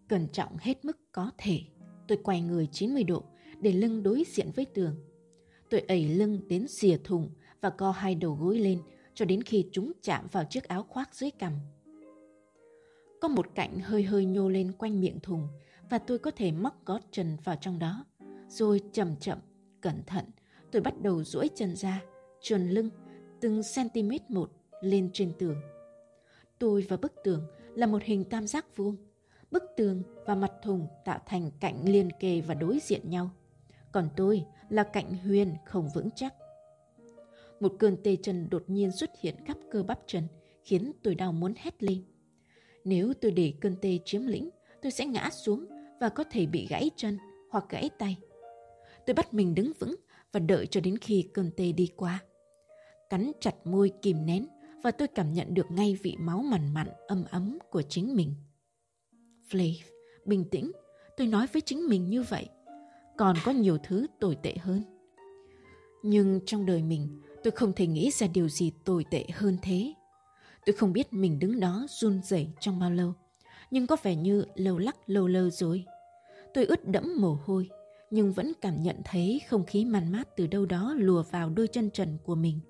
Cẩn trọng hết mức có thể, tôi quay người 90 độ để lưng đối diện với tường. Tôi ẩy lưng đến rìa thùng và co hai đầu gối lên cho đến khi chúng chạm vào chiếc áo khoác dưới cằm. Có một cạnh hơi hơi nhô lên quanh miệng thùng và tôi có thể móc gót chân vào trong đó. Rồi chậm chậm, cẩn thận, tôi bắt đầu duỗi chân ra, trườn lưng từng cm một lên trên tường. Tôi và bức tường là một hình tam giác vuông. Bức tường và mặt thùng tạo thành cạnh liền kề và đối diện nhau. Còn tôi là cạnh huyền không vững chắc. Một cơn tê chân đột nhiên xuất hiện khắp cơ bắp chân, khiến tôi đau muốn hét lên. Nếu tôi để cơn tê chiếm lĩnh, tôi sẽ ngã xuống và có thể bị gãy chân hoặc gãy tay. Tôi bắt mình đứng vững và đợi cho đến khi cơn tê đi qua. Cắn chặt môi kìm nén và tôi cảm nhận được ngay vị máu mằn mặn ấm ấm của chính mình. Flav, bình tĩnh, tôi nói với chính mình như vậy. Còn có nhiều thứ tồi tệ hơn. Nhưng trong đời mình, tôi không thể nghĩ ra điều gì tồi tệ hơn thế. Tôi không biết mình đứng đó run rẩy trong bao lâu, nhưng có vẻ như lâu lắc lâu lơ rồi. Tôi ướt đẫm mồ hôi, nhưng vẫn cảm nhận thấy không khí man mát từ đâu đó lùa vào đôi chân trần của mình.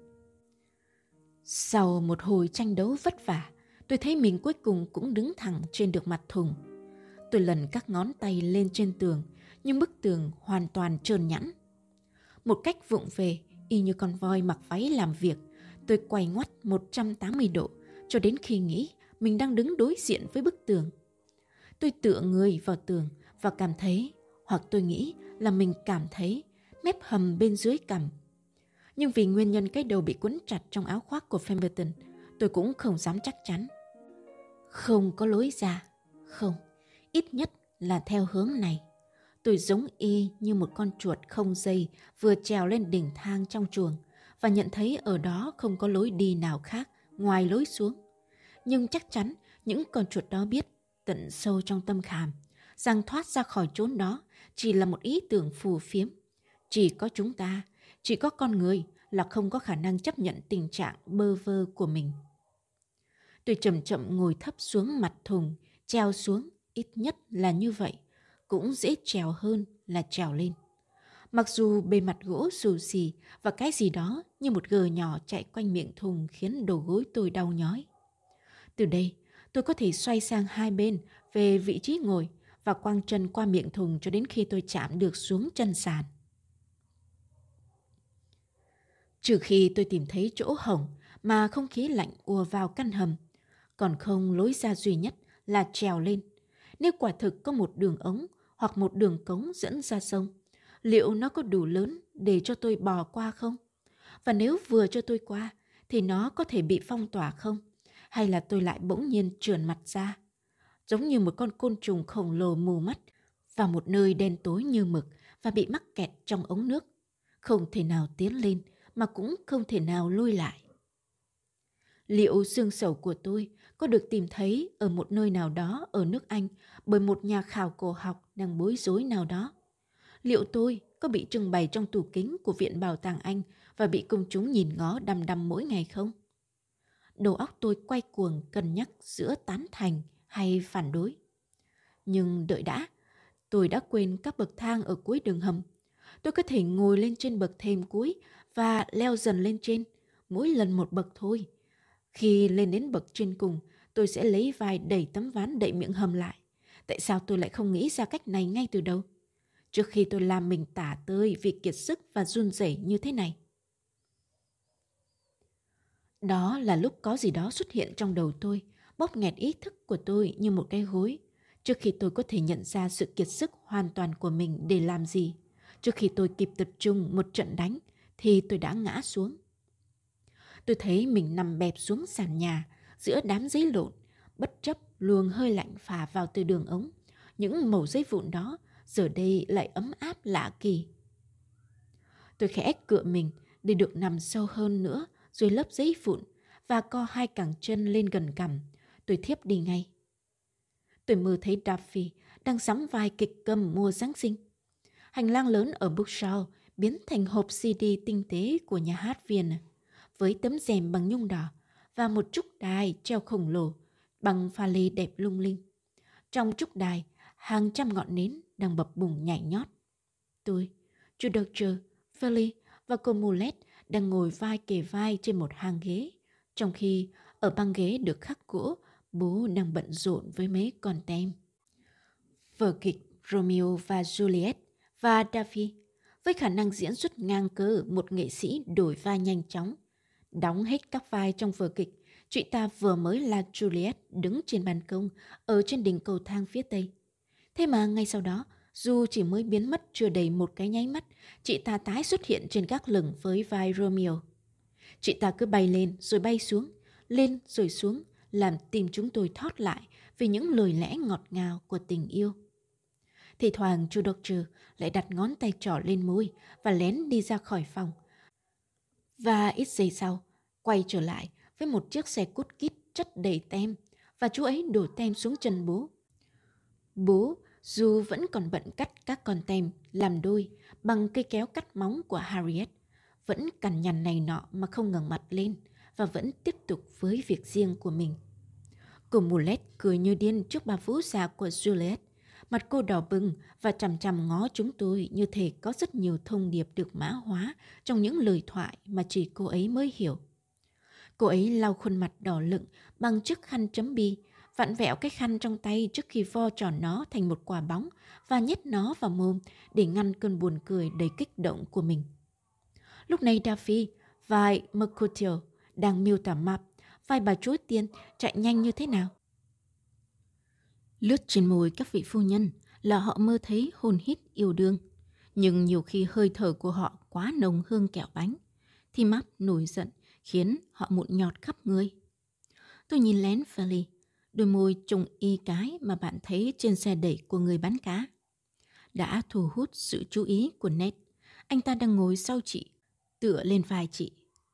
Sau một hồi tranh đấu vất vả, tôi thấy mình cuối cùng cũng đứng thẳng trên được mặt thùng. Tôi lần các ngón tay lên trên tường, nhưng bức tường hoàn toàn trơn nhẵn. Một cách vụng về, y như con voi mặc váy làm việc, tôi quay ngoắt 180 độ cho đến khi nghĩ mình đang đứng đối diện với bức tường. Tôi tựa người vào tường và cảm thấy, hoặc tôi nghĩ là mình cảm thấy, mép hầm bên dưới cằm. Nhưng vì nguyên nhân cái đầu bị quấn chặt trong áo khoác của Pemberton, tôi cũng không dám chắc chắn. Không có lối ra, không, ít nhất là theo hướng này. Tôi giống y như một con chuột không dây vừa trèo lên đỉnh thang trong chuồng và nhận thấy ở đó không có lối đi nào khác ngoài lối xuống. Nhưng chắc chắn những con chuột đó biết tận sâu trong tâm khảm rằng thoát ra khỏi chốn đó chỉ là một ý tưởng phù phiếm. Chỉ có chúng ta, chỉ có con người là không có khả năng chấp nhận tình trạng bơ vơ của mình. Tôi chậm chậm ngồi thấp xuống mặt thùng, trèo xuống, ít nhất là như vậy, cũng dễ trèo hơn là trèo lên. Mặc dù bề mặt gỗ xù xì và cái gì đó như một gờ nhỏ chạy quanh miệng thùng khiến đầu gối tôi đau nhói. Từ đây, tôi có thể xoay sang hai bên về vị trí ngồi và quăng chân qua miệng thùng cho đến khi tôi chạm được xuống chân sàn. Trừ khi tôi tìm thấy chỗ hổng mà không khí lạnh ùa vào căn hầm, còn không lối ra duy nhất là trèo lên. Nếu quả thực có một đường ống hoặc một đường cống dẫn ra sông, liệu nó có đủ lớn để cho tôi bò qua không? Và nếu vừa cho tôi qua, thì nó có thể bị phong tỏa không? Hay là tôi lại bỗng nhiên trườn mặt ra, giống như một con côn trùng khổng lồ mù mắt, vào một nơi đen tối như mực và bị mắc kẹt trong ống nước, không thể nào tiến lên mà cũng không thể nào lui lại. Liệu xương sầu của tôi có được tìm thấy ở một nơi nào đó ở nước Anh bởi một nhà khảo cổ học đang bối rối nào đó? Liệu tôi có bị trưng bày trong tủ kính của Viện Bảo tàng Anh và bị công chúng nhìn ngó đăm đăm mỗi ngày không? Đầu óc tôi quay cuồng cân nhắc giữa tán thành hay phản đối. Nhưng đợi đã, tôi đã quên các bậc thang ở cuối đường hầm. Tôi có thể ngồi lên trên bậc thềm cuối và leo dần lên trên, mỗi lần một bậc thôi. Khi lên đến bậc trên cùng, tôi sẽ lấy vai đẩy tấm ván đậy miệng hầm lại. Tại sao tôi lại không nghĩ ra cách này ngay từ đầu? Trước khi tôi làm mình tả tơi vì kiệt sức và run rẩy như thế này. Đó là lúc có gì đó xuất hiện trong đầu tôi, bóp nghẹt ý thức của tôi như một cái gối. Trước khi tôi có thể nhận ra sự kiệt sức hoàn toàn của mình để làm gì, trước khi tôi kịp tập trung một trận đánh, thì tôi đã ngã xuống. Tôi thấy mình nằm bẹp xuống sàn nhà, giữa đám giấy lộn, bất chấp luồng hơi lạnh phả vào từ đường ống. Những mẩu giấy vụn đó giờ đây lại ấm áp lạ kỳ. Tôi khẽ cựa mình để được nằm sâu hơn nữa dưới lớp giấy vụn và co hai cẳng chân lên gần cằm. Tôi thiếp đi ngay. Tôi mơ thấy Duffy đang sắm vai kịch câm mùa Giáng sinh. Hành lang lớn ở Bookshaw biến thành hộp CD tinh tế của nhà hát Vienna, với tấm rèm bằng nhung đỏ và một trúc đài treo khổng lồ bằng pha lê đẹp lung linh. Trong trúc đài, hàng trăm ngọn nến đang bập bùng nhảy nhót. Tôi, Judocher, Philly và cô Mulet đang ngồi vai kề vai trên một hàng ghế, trong khi ở băng ghế được khắc gỗ, bố đang bận rộn với mấy con tem. Vở kịch Romeo và Juliet và Daffy, với khả năng diễn xuất ngang cơ một nghệ sĩ đổi vai nhanh chóng. Đóng hết các vai trong vở kịch, chị ta vừa mới là Juliet đứng trên ban công ở trên đỉnh cầu thang phía tây. Thế mà ngay sau đó, dù chỉ mới biến mất chưa đầy một cái nháy mắt, chị ta tái xuất hiện trên gác lửng với vai Romeo. Chị ta cứ bay lên rồi xuống, làm tim chúng tôi thót lại vì những lời lẽ ngọt ngào của tình yêu. Thì thoảng chú Doctor lại đặt ngón tay trỏ lên môi và lén đi ra khỏi phòng. Và ít giây sau, quay trở lại với một chiếc xe cút kít chất đầy tem và chú ấy đổ tem xuống chân bố. Bố, dù vẫn còn bận cắt các con tem làm đôi bằng cây kéo cắt móng của Harriet, vẫn cằn nhằn này nọ mà không ngẩng mặt lên và vẫn tiếp tục với việc riêng của mình. Cô Mulet cười như điên trước bà vú già của Juliet. Mặt cô đỏ bừng và chằm chằm ngó chúng tôi như thể có rất nhiều thông điệp được mã hóa trong những lời thoại mà chỉ cô ấy mới hiểu. Cô ấy lau khuôn mặt đỏ lựng bằng chiếc khăn chấm bi, vặn vẹo cái khăn trong tay trước khi vo tròn nó thành một quả bóng và nhét nó vào mồm để ngăn cơn buồn cười đầy kích động của mình. Lúc này Daffy, vai Mercutio, đang miêu tả map, vai bà chúa tiên chạy nhanh như thế nào. Lướt trên môi các vị phu nhân là họ mơ thấy hôn hít yêu đương, nhưng nhiều khi hơi thở của họ quá nồng hương kẹo bánh, thì map nổi giận khiến họ mụn nhọt khắp người. Tôi nhìn lén Philly, đôi môi trùng y cái mà bạn thấy trên xe đẩy của người bán cá. Đã thu hút sự chú ý của Ned. Anh ta đang ngồi sau chị, tựa lên vai chị.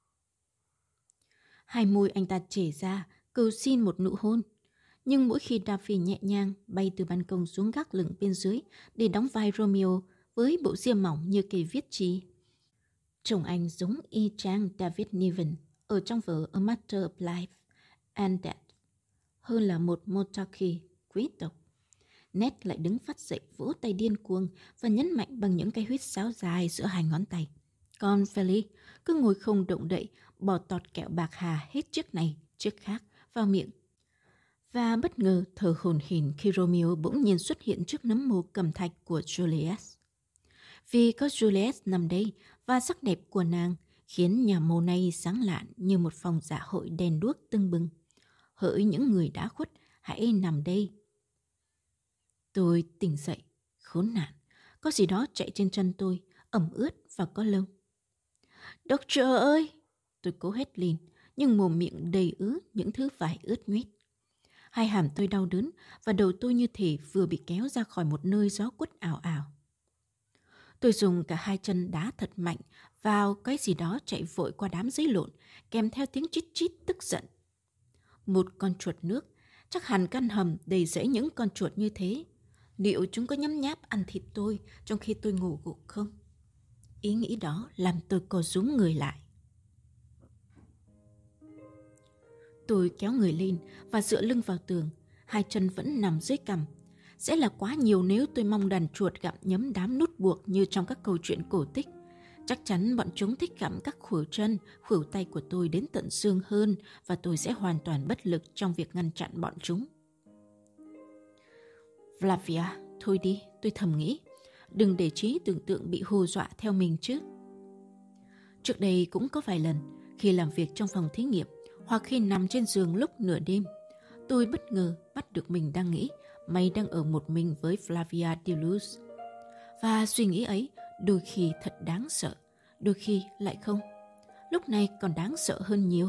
Hai môi anh ta chảy ra, cầu xin một nụ hôn. Nhưng mỗi khi Daffy nhẹ nhàng bay từ ban công xuống gác lửng bên dưới để đóng vai Romeo với bộ ria mỏng như cây viết chì, trông anh giống y chang David Niven ở trong vở A Matter of Life and Death hơn là một monarchy quý tộc. Ned lại đứng phát dậy vỗ tay điên cuồng và nhấn mạnh bằng những cái huýt sáo dài giữa hai ngón tay. Còn Philly cứ ngồi không động đậy, bỏ tọt kẹo bạc hà hết chiếc này chiếc khác vào miệng. Và bất ngờ thở hổn hển khi Romeo bỗng nhiên xuất hiện trước nấm mồ cẩm thạch của Juliet. Vì có Juliet nằm đây và sắc đẹp của nàng khiến nhà mồ này sáng lạn như một phòng dạ hội đèn đuốc tưng bừng. Hỡi những người đã khuất, hãy nằm đây. Tôi tỉnh dậy, khốn nạn, có gì đó chạy trên chân tôi, ẩm ướt và có lông. Doctor ơi! Tôi cố hét lên, nhưng mồm miệng đầy ứ những thứ vải ướt nhuyết. Hai hàm tôi đau đớn và đầu tôi như thể vừa bị kéo ra khỏi một nơi gió quất ảo ảo. Tôi dùng cả hai chân đá thật mạnh vào cái gì đó chạy vội qua đám giấy lộn, kèm theo tiếng chít chít tức giận. Một con chuột nước, chắc hẳn căn hầm đầy rẫy những con chuột như thế. Liệu chúng có nhấm nháp ăn thịt tôi trong khi tôi ngủ gục không? Ý nghĩ đó làm tôi co rúm người lại. Tôi kéo người lên và dựa lưng vào tường, hai chân vẫn nằm dưới cằm. Sẽ là quá nhiều nếu tôi mong đàn chuột gặm nhấm đám nút buộc như trong các câu chuyện cổ tích. Chắc chắn bọn chúng thích gặm các khuỷu chân, khuỷu tay của tôi đến tận xương hơn và tôi sẽ hoàn toàn bất lực trong việc ngăn chặn bọn chúng. Flavia, thôi đi, tôi thầm nghĩ. Đừng để trí tưởng tượng bị hù dọa theo mình chứ. Trước đây cũng có vài lần, khi làm việc trong phòng thí nghiệm hoặc khi nằm trên giường lúc nửa đêm, tôi bất ngờ bắt được mình đang nghĩ mày đang ở một mình với Flavia Deluz. Và suy nghĩ ấy đôi khi thật đáng sợ, đôi khi lại không. Lúc này còn đáng sợ hơn nhiều.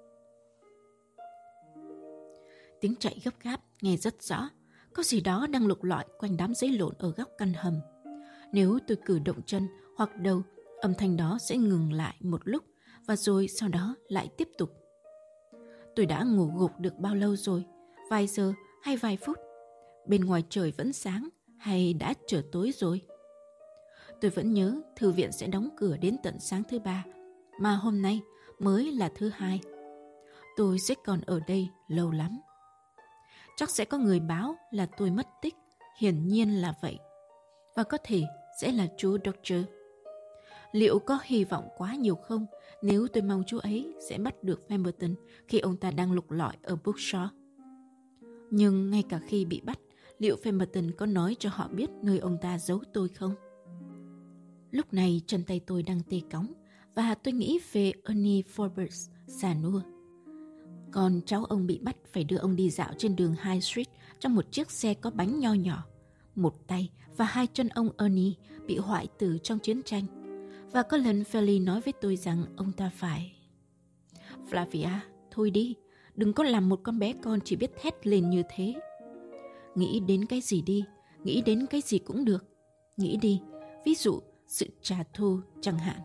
Tiếng chạy gấp gáp nghe rất rõ. Có gì đó đang lục lọi quanh đám giấy lộn ở góc căn hầm. Nếu tôi cử động chân hoặc đầu, âm thanh đó sẽ ngừng lại một lúc và rồi sau đó lại tiếp tục. Tôi đã ngủ gục được bao lâu rồi? Vài giờ hay vài phút? Bên ngoài trời vẫn sáng hay đã trở tối rồi? Tôi vẫn nhớ thư viện sẽ đóng cửa đến tận sáng thứ Ba, mà hôm nay mới là thứ Hai. Tôi sẽ còn ở đây lâu lắm. Chắc sẽ có người báo là tôi mất tích, Hiển nhiên là vậy. Và có thể sẽ là chú Doctor. Liệu có hy vọng quá nhiều không nếu tôi mong chú ấy sẽ bắt được Pemberton khi ông ta đang lục lọi ở Bookshore? Nhưng ngay cả khi bị bắt, liệu Pemberton có nói cho họ biết nơi ông ta giấu tôi không? Lúc này chân tay tôi đang tê cóng và tôi nghĩ về Ernie Forbes già nua. Còn cháu ông bị bắt phải đưa ông đi dạo trên đường High Street trong một chiếc xe có bánh nho nhỏ. Một tay và hai chân ông Ernie bị hoại tử trong chiến tranh. Và có lần Feli nói với tôi rằng ông ta phải... Flavia, thôi đi, đừng có làm một con bé con chỉ biết thét lên như thế. Nghĩ đến cái gì đi, nghĩ đến cái gì cũng được. Nghĩ đi, ví dụ sự trả thù chẳng hạn.